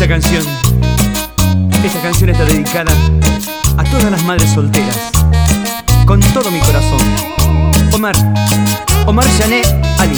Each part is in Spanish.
Esta canción está dedicada a todas las madres solteras, con todo mi corazón. Omar Jané Ali.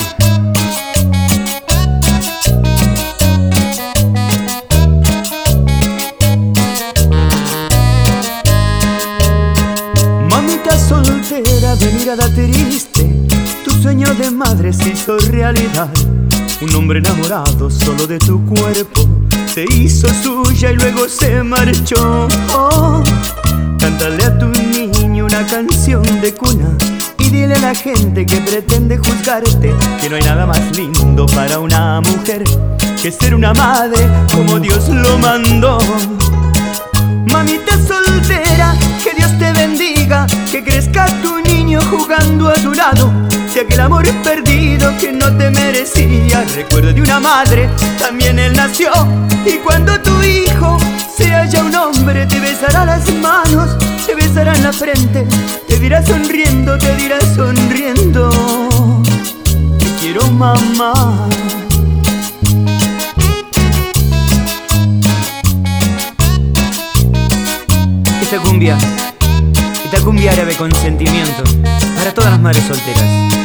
Mamita soltera de mirada triste, tu sueño de madre se hizo realidad. Un hombre enamorado solo de tu cuerpo se hizo suya y luego se marchó. Cántale a tu niño una canción de cuna y dile a la gente que pretende juzgarte que no hay nada más lindo para una mujer que ser una madre como Dios lo mandó. Mamita soltera, que Dios te bendiga, que crezca tu niño jugando a tu lado, de aquel amor perdido que no te merecía. Recuerdo de una madre, también él nació, y cuando tu hijo sea ya un hombre te besará las manos, te besará en la frente, te dirá sonriendo, te quiero mamá. Esta cumbia árabe con sentimiento para todas las madres solteras.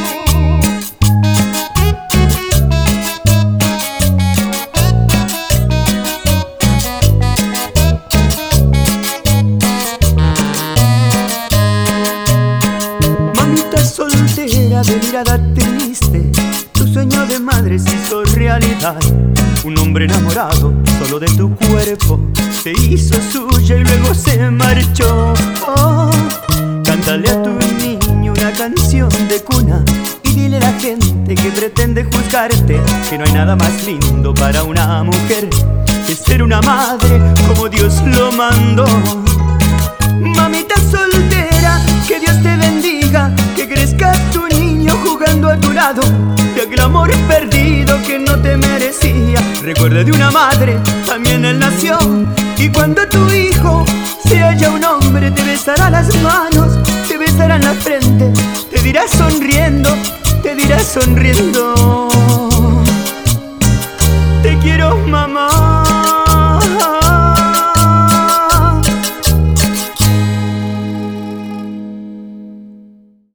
Mamita soltera de mirada triste, tu sueño de madre se hizo realidad. Un hombre enamorado solo de tu cuerpo se hizo suya y luego se marchó. Cántale a tu niño una canción de cuna y dile a la gente que pretende juzgarte que no hay nada más lindo para una mujer que ser una madre como Dios lo mandó. Mamita soltera, que Dios te bendiga, que crezca tu niño jugando a tu lado, de aquel amor perdido que no te merecía. Recuerda de una madre, también él nació, y cuando tu hijo sea ya un hombre te besará las manos, te besará en la frente, te dirá sonriendo,